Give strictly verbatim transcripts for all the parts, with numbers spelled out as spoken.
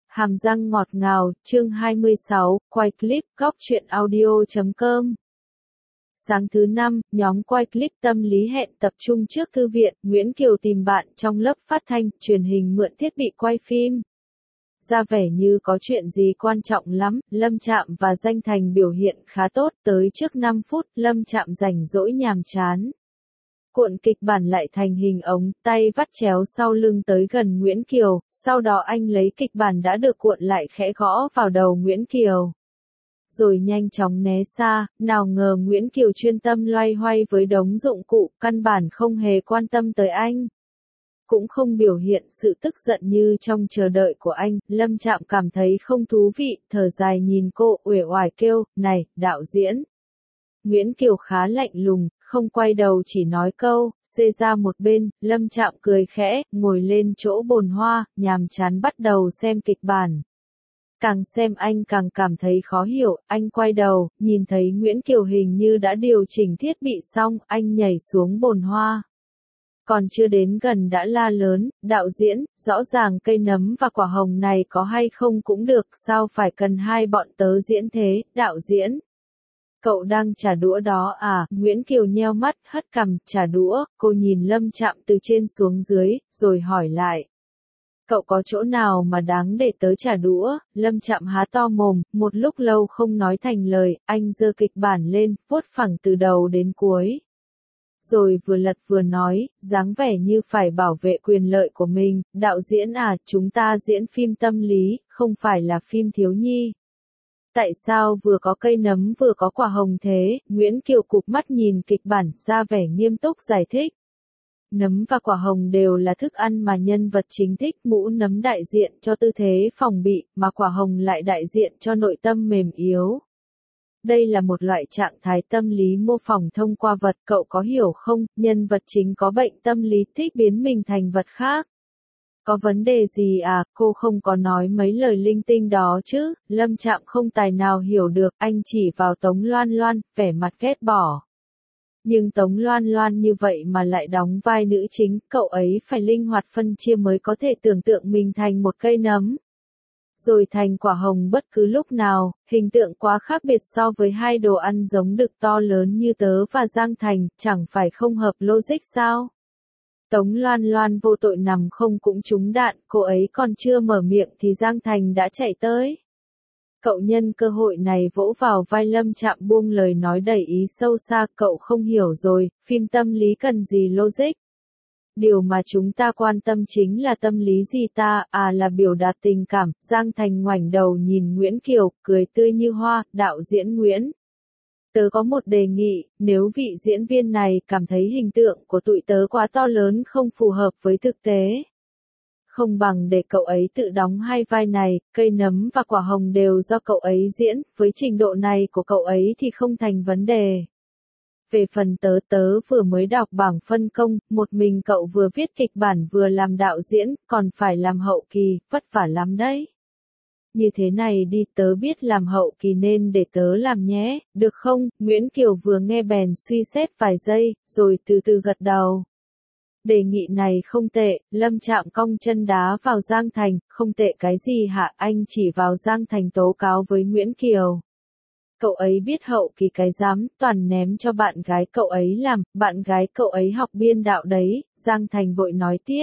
Hàm răng ngọt ngào, chương hai mươi sáu, quay clip, góc truyện audio chấm com. Sáng thứ năm, nhóm quay clip tâm lý hẹn tập trung trước thư viện, Nguyễn Kiều tìm bạn trong lớp phát thanh, truyền hình mượn thiết bị quay phim. Ra vẻ như có chuyện gì quan trọng lắm, Lâm Trạm và Danh Thành biểu hiện khá tốt, tới trước năm phút, Lâm Trạm rảnh rỗi nhàm chán. Cuộn kịch bản lại thành hình ống, tay vắt chéo sau lưng tới gần Nguyễn Kiều, sau đó anh lấy kịch bản đã được cuộn lại khẽ gõ vào đầu Nguyễn Kiều. Rồi nhanh chóng né xa, nào ngờ Nguyễn Kiều chuyên tâm loay hoay với đống dụng cụ, căn bản không hề quan tâm tới anh. Cũng không biểu hiện sự tức giận như trong chờ đợi của anh, Lâm Trạm cảm thấy không thú vị, thở dài nhìn cô, uể oải kêu, này, đạo diễn. Nguyễn Kiều khá lạnh lùng, không quay đầu chỉ nói câu, xê ra một bên, Lâm Trạm cười khẽ, ngồi lên chỗ bồn hoa, nhàm chán bắt đầu xem kịch bản. Càng xem anh càng cảm thấy khó hiểu, anh quay đầu, nhìn thấy Nguyễn Kiều hình như đã điều chỉnh thiết bị xong, anh nhảy xuống bồn hoa. Còn chưa đến gần đã la lớn, đạo diễn, rõ ràng cây nấm và quả hồng này có hay không cũng được, sao phải cần hai bọn tớ diễn thế, đạo diễn. Cậu đang trả đũa đó à, Nguyễn Kiều nheo mắt, hất cằm, trả đũa, cô nhìn Lâm Trạm từ trên xuống dưới, rồi hỏi lại. Cậu có chỗ nào mà đáng để tớ trả đũa, Lâm Trạm há to mồm, một lúc lâu không nói thành lời, anh giơ kịch bản lên, vuốt phẳng từ đầu đến cuối. Rồi vừa lật vừa nói, dáng vẻ như phải bảo vệ quyền lợi của mình, đạo diễn à, chúng ta diễn phim tâm lý, không phải là phim thiếu nhi. Tại sao vừa có cây nấm vừa có quả hồng thế, Nguyễn Kiều cụp mắt nhìn kịch bản, ra vẻ nghiêm túc giải thích. Nấm và quả hồng đều là thức ăn mà nhân vật chính thích, mũ nấm đại diện cho tư thế phòng bị, mà quả hồng lại đại diện cho nội tâm mềm yếu. Đây là một loại trạng thái tâm lý mô phỏng thông qua vật, cậu có hiểu không, nhân vật chính có bệnh tâm lý thích biến mình thành vật khác. Có vấn đề gì à, cô không có nói mấy lời linh tinh đó chứ, Lâm Trạm không tài nào hiểu được, anh chỉ vào Tống Loan Loan, vẻ mặt ghét bỏ. Nhưng Tống Loan Loan như vậy mà lại đóng vai nữ chính, cậu ấy phải linh hoạt phân chia mới có thể tưởng tượng mình thành một cây nấm. Rồi thành quả hồng bất cứ lúc nào, hình tượng quá khác biệt so với hai đồ ăn giống đực to lớn như tớ và Giang Thành, chẳng phải không hợp logic sao? Tống Loan Loan vô tội nằm không cũng trúng đạn, cô ấy còn chưa mở miệng thì Giang Thành đã chạy tới. Cậu nhân cơ hội này vỗ vào vai Lâm Trạm buông lời nói đầy ý sâu xa, cậu không hiểu rồi, phim tâm lý cần gì logic. Điều mà chúng ta quan tâm chính là tâm lý gì ta, à là biểu đạt tình cảm, Giang Thành ngoảnh đầu nhìn Nguyễn Kiều, cười tươi như hoa, đạo diễn Nguyễn. Tớ có một đề nghị, nếu vị diễn viên này cảm thấy hình tượng của tụi tớ quá to lớn không phù hợp với thực tế. Không bằng để cậu ấy tự đóng hai vai này, cây nấm và quả hồng đều do cậu ấy diễn, với trình độ này của cậu ấy thì không thành vấn đề. Về phần tớ tớ vừa mới đọc bảng phân công, một mình cậu vừa viết kịch bản vừa làm đạo diễn, còn phải làm hậu kỳ, vất vả lắm đấy. Như thế này đi, tớ biết làm hậu kỳ nên để tớ làm nhé, được không? Nguyễn Kiều vừa nghe bèn suy xét vài giây, rồi từ từ gật đầu. Đề nghị này không tệ, Lâm Trạm cong chân đá vào Giang Thành, không tệ cái gì hả, anh chỉ vào Giang Thành tố cáo với Nguyễn Kiều. Cậu ấy biết hậu kỳ cái dám, toàn ném cho bạn gái cậu ấy làm, bạn gái cậu ấy học biên đạo đấy, Giang Thành vội nói tiếp.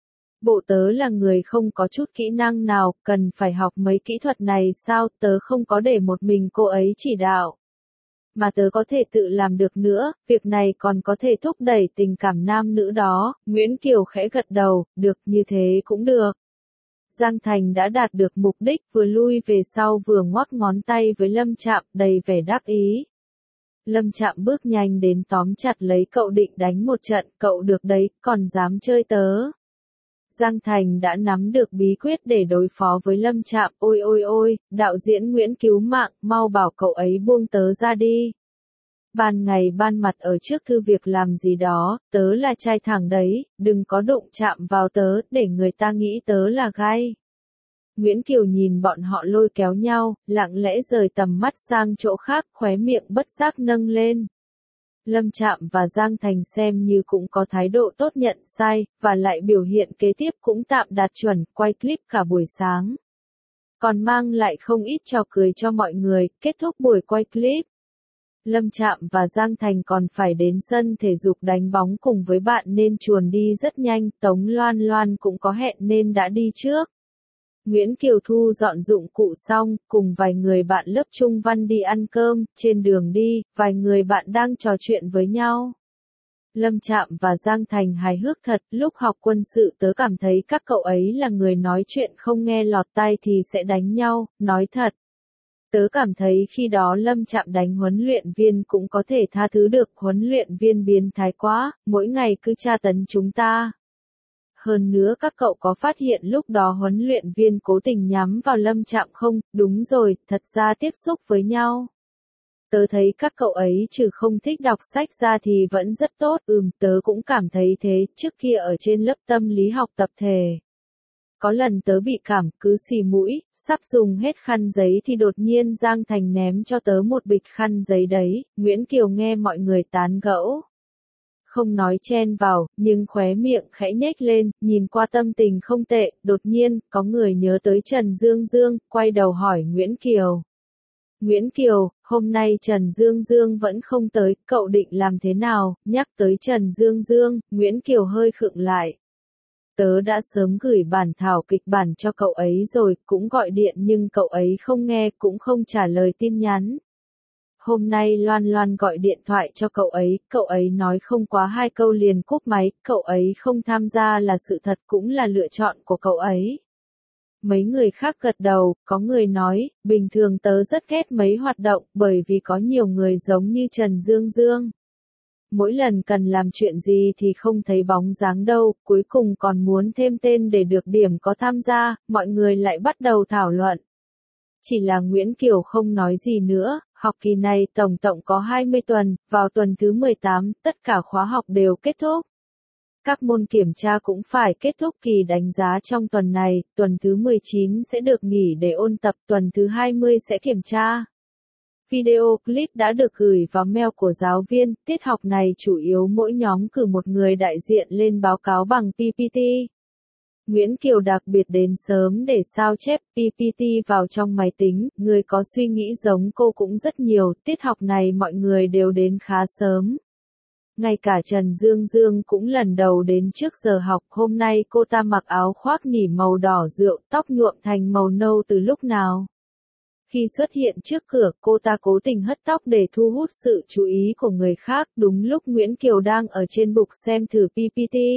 Bộ tớ là người không có chút kỹ năng nào, cần phải học mấy kỹ thuật này sao, tớ không có để một mình cô ấy chỉ đạo. Mà tớ có thể tự làm được nữa, việc này còn có thể thúc đẩy tình cảm nam nữ đó, Nguyễn Kiều khẽ gật đầu, được như thế cũng được. Giang Thành đã đạt được mục đích, vừa lui về sau vừa ngoắc ngón tay với Lâm Trạm, đầy vẻ đắc ý. Lâm Trạm bước nhanh đến tóm chặt lấy cậu định đánh một trận, cậu được đấy, còn dám chơi tớ. Giang Thành đã nắm được bí quyết để đối phó với Lâm Trạm, ôi ôi ôi, đạo diễn Nguyễn cứu mạng, mau bảo cậu ấy buông tớ ra đi. Ban ngày ban mặt ở trước thư việc làm gì đó, tớ là trai thẳng đấy, đừng có đụng chạm vào tớ, để người ta nghĩ tớ là gai. Nguyễn Kiều nhìn bọn họ lôi kéo nhau, lặng lẽ rời tầm mắt sang chỗ khác, khóe miệng bất giác nâng lên. Lâm Trạm và Giang Thành xem như cũng có thái độ tốt nhận sai, và lại biểu hiện kế tiếp cũng tạm đạt chuẩn, quay clip cả buổi sáng. còn mang lại không ít trò cười cho mọi người. Kết thúc buổi quay clip, Lâm Trạm và Giang Thành còn phải đến sân thể dục đánh bóng cùng với bạn nên chuồn đi rất nhanh. Tống Loan Loan cũng có hẹn nên đã đi trước. Nguyễn Kiều Thu dọn dụng cụ xong, cùng vài người bạn lớp Trung Văn đi ăn cơm. Trên đường đi, vài người bạn đang trò chuyện với nhau. Lâm Trạm và Giang Thành hài hước thật, lúc học quân sự tớ cảm thấy các cậu ấy là người nói chuyện không nghe lọt tai thì sẽ đánh nhau, nói thật. Tớ cảm thấy khi đó Lâm Trạm đánh huấn luyện viên cũng có thể tha thứ được, huấn luyện viên biến thái quá, mỗi ngày cứ tra tấn chúng ta. Hơn nữa các cậu có phát hiện lúc đó huấn luyện viên cố tình nhắm vào Lâm Trạm không? Đúng rồi, thật ra tiếp xúc với nhau. Tớ thấy các cậu ấy trừ không thích đọc sách ra thì vẫn rất tốt, ừm, tớ cũng cảm thấy thế, trước kia ở trên lớp tâm lý học tập thể. Có lần tớ bị cảm, cứ xì mũi, sắp dùng hết khăn giấy thì đột nhiên Giang Thành ném cho tớ một bịch khăn giấy đấy. Nguyễn Kiều nghe mọi người tán gẫu, không nói chen vào, nhưng khóe miệng khẽ nhếch lên, nhìn qua tâm tình không tệ. Đột nhiên, có người nhớ tới Trần Dương Dương, quay đầu hỏi Nguyễn Kiều. Nguyễn Kiều, hôm nay Trần Dương Dương vẫn không tới, cậu định làm thế nào? Nhắc tới Trần Dương Dương, Nguyễn Kiều hơi khựng lại. Tớ đã sớm gửi bản thảo kịch bản cho cậu ấy rồi, cũng gọi điện nhưng cậu ấy không nghe, cũng không trả lời tin nhắn. Hôm nay Loan Loan gọi điện thoại cho cậu ấy, cậu ấy nói không quá hai câu liền cúp máy, cậu ấy không tham gia là sự thật, cũng là lựa chọn của cậu ấy. Mấy người khác gật đầu, có người nói, bình thường tớ rất ghét mấy hoạt động, bởi vì có nhiều người giống như Trần Dương Dương. Mỗi lần cần làm chuyện gì thì không thấy bóng dáng đâu, cuối cùng còn muốn thêm tên để được điểm có tham gia, mọi người lại bắt đầu thảo luận. Chỉ là Nguyễn Kiều không nói gì nữa, học kỳ này tổng tổng có hai mươi tuần, vào tuần thứ mười tám, tất cả khóa học đều kết thúc. Các môn kiểm tra cũng phải kết thúc kỳ đánh giá trong tuần này, tuần thứ mười chín sẽ được nghỉ để ôn tập, tuần thứ hai mươi sẽ kiểm tra. Video clip đã được gửi vào mail của giáo viên, tiết học này chủ yếu mỗi nhóm cử một người đại diện lên báo cáo bằng pê pê tê. Nguyễn Kiều đặc biệt đến sớm để sao chép pê pê tê vào trong máy tính, người có suy nghĩ giống cô cũng rất nhiều, tiết học này mọi người đều đến khá sớm. Ngay cả Trần Dương Dương cũng lần đầu đến trước giờ học, hôm nay cô ta mặc áo khoác nỉ màu đỏ rượu, tóc nhuộm thành màu nâu từ lúc nào. Khi xuất hiện trước cửa, cô ta cố tình hất tóc để thu hút sự chú ý của người khác, đúng lúc Nguyễn Kiều đang ở trên bục xem thử pê pê tê.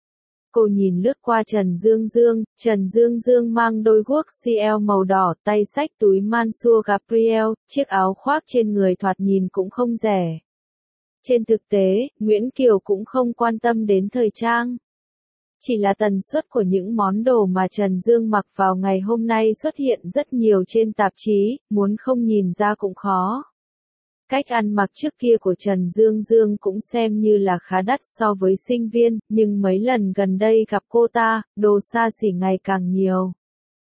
Cô nhìn lướt qua Trần Dương Dương, Trần Dương Dương mang đôi guốc xê lờ màu đỏ, tay xách túi Mansur Gabriel, chiếc áo khoác trên người thoạt nhìn cũng không rẻ. Trên thực tế, Nguyễn Kiều cũng không quan tâm đến thời trang. Chỉ là tần suất của những món đồ mà Trần Dương mặc vào ngày hôm nay xuất hiện rất nhiều trên tạp chí, muốn không nhìn ra cũng khó. Cách ăn mặc trước kia của Trần Dương Dương cũng xem như là khá đắt so với sinh viên, nhưng mấy lần gần đây gặp cô ta, đồ xa xỉ ngày càng nhiều.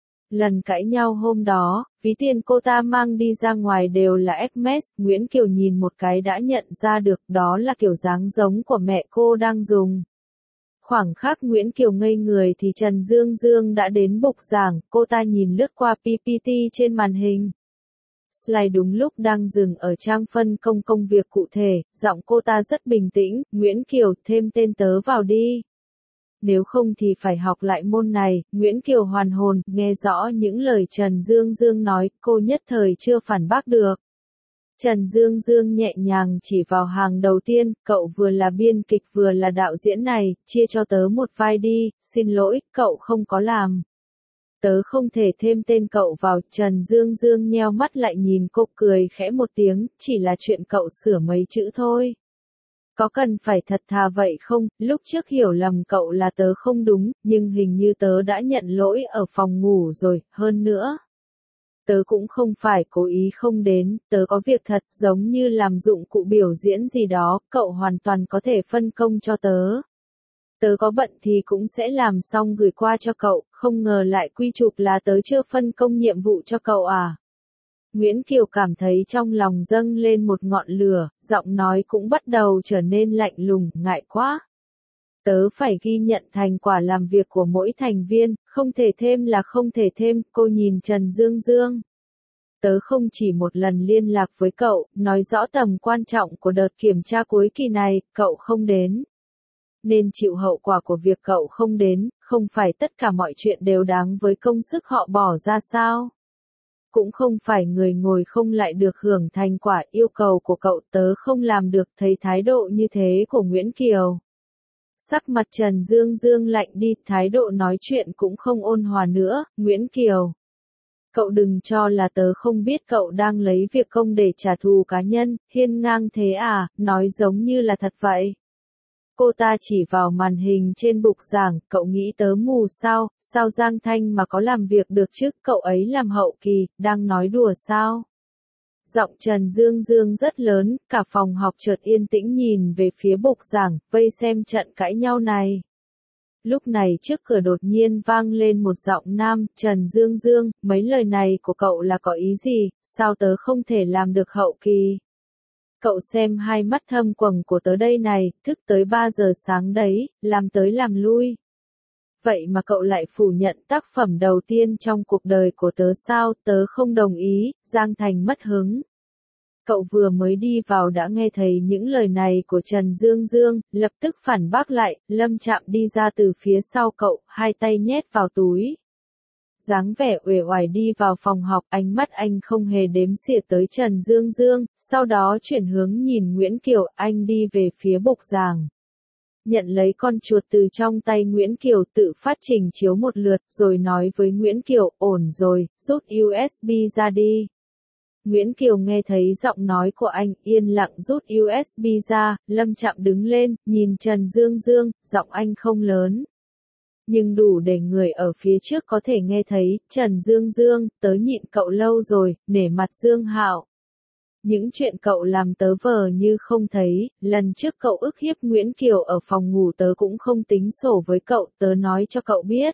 Lần cãi nhau hôm đó, ví tiền cô ta mang đi ra ngoài đều là Hermes, Nguyễn Kiều nhìn một cái đã nhận ra được đó là kiểu dáng giống của mẹ cô đang dùng. Khoảng khắc Nguyễn Kiều ngây người thì Trần Dương Dương đã đến bục giảng, cô ta nhìn lướt qua pê pê tê trên màn hình. Slide đúng lúc đang dừng ở trang phân công công việc cụ thể, giọng cô ta rất bình tĩnh, Nguyễn Kiều thêm tên tớ vào đi. Nếu không thì phải học lại môn này, Nguyễn Kiều hoàn hồn, nghe rõ những lời Trần Dương Dương nói, cô nhất thời chưa phản bác được. Trần Dương Dương nhẹ nhàng chỉ vào hàng đầu tiên, cậu vừa là biên kịch vừa là đạo diễn này, chia cho tớ một vai đi, xin lỗi, cậu không có làm. Tớ không thể thêm tên cậu vào, Trần Dương Dương nheo mắt lại nhìn cô cười khẽ một tiếng, chỉ là chuyện cậu sửa mấy chữ thôi. Có cần phải thật thà vậy không, lúc trước hiểu lầm cậu là tớ không đúng, nhưng hình như tớ đã nhận lỗi ở phòng ngủ rồi, hơn nữa. Tớ cũng không phải cố ý không đến, tớ có việc thật, giống như làm dụng cụ biểu diễn gì đó, cậu hoàn toàn có thể phân công cho tớ. Tớ có bận thì cũng sẽ làm xong gửi qua cho cậu, không ngờ lại quy chụp là tớ chưa phân công nhiệm vụ cho cậu à. Nguyễn Kiều cảm thấy trong lòng dâng lên một ngọn lửa, giọng nói cũng bắt đầu trở nên lạnh lùng, ngại quá. Tớ phải ghi nhận thành quả làm việc của mỗi thành viên, không thể thêm là không thể thêm, cô nhìn Trần Dương Dương. Tớ không chỉ một lần liên lạc với cậu, nói rõ tầm quan trọng của đợt kiểm tra cuối kỳ này, cậu không đến. Nên chịu hậu quả của việc cậu không đến, không phải tất cả mọi chuyện đều đáng với công sức họ bỏ ra sao? Cũng không phải người ngồi không lại được hưởng thành quả, yêu cầu của cậu tớ không làm được, thấy thái độ như thế của Nguyễn Kiều. Sắc mặt Trần Dương Dương lạnh đi, thái độ nói chuyện cũng không ôn hòa nữa, Nguyễn Kiều. Cậu đừng cho là tớ không biết cậu đang lấy việc công để trả thù cá nhân, hiên ngang thế à, nói giống như là thật vậy. Cô ta chỉ vào màn hình trên bục giảng, cậu nghĩ tớ mù sao, sao Giang Thanh mà có làm việc được chứ, cậu ấy làm hậu kỳ, đang nói đùa sao? Giọng Trần Dương Dương rất lớn, cả phòng học chợt yên tĩnh nhìn về phía bục giảng, vây xem trận cãi nhau này. Lúc này trước cửa đột nhiên vang lên một giọng nam, Trần Dương Dương, mấy lời này của cậu là có ý gì, sao tớ không thể làm được hậu kỳ? Cậu xem hai mắt thâm quầng của tớ đây này, thức tới ba giờ sáng đấy, làm tới làm lui. Vậy mà cậu lại phủ nhận tác phẩm đầu tiên trong cuộc đời của tớ sao, tớ không đồng ý, Giang Thành mất hứng. Cậu vừa mới đi vào đã nghe thấy những lời này của Trần Dương Dương, lập tức phản bác lại, Lâm Trạm đi ra từ phía sau cậu, hai tay nhét vào túi. Dáng vẻ uể oải đi vào phòng học, ánh mắt anh không hề đếm xỉa tới Trần Dương Dương, sau đó chuyển hướng nhìn Nguyễn Kiều, anh đi về phía bục giảng. Nhận lấy con chuột từ trong tay Nguyễn Kiều, tự phát trình chiếu một lượt, rồi nói với Nguyễn Kiều, ổn rồi, rút u ét bê ra đi. Nguyễn Kiều nghe thấy giọng nói của anh, yên lặng rút u ét bê ra, Lâm Trạm đứng lên, nhìn Trần Dương Dương, giọng anh không lớn. Nhưng đủ để người ở phía trước có thể nghe thấy, Trần Dương Dương, tớ nhịn cậu lâu rồi, nể mặt Dương Hạo. Những chuyện cậu làm tớ vờ như không thấy, lần trước cậu ức hiếp Nguyễn Kiều ở phòng ngủ tớ cũng không tính sổ với cậu, tớ nói cho cậu biết.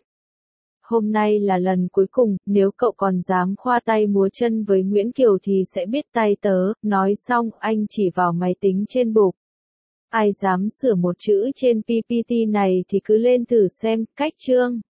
Hôm nay là lần cuối cùng, nếu cậu còn dám khoa tay múa chân với Nguyễn Kiều thì sẽ biết tay tớ, nói xong anh chỉ vào máy tính trên bục. Ai dám sửa một chữ trên pê pê tê này thì cứ lên thử xem, cách chương.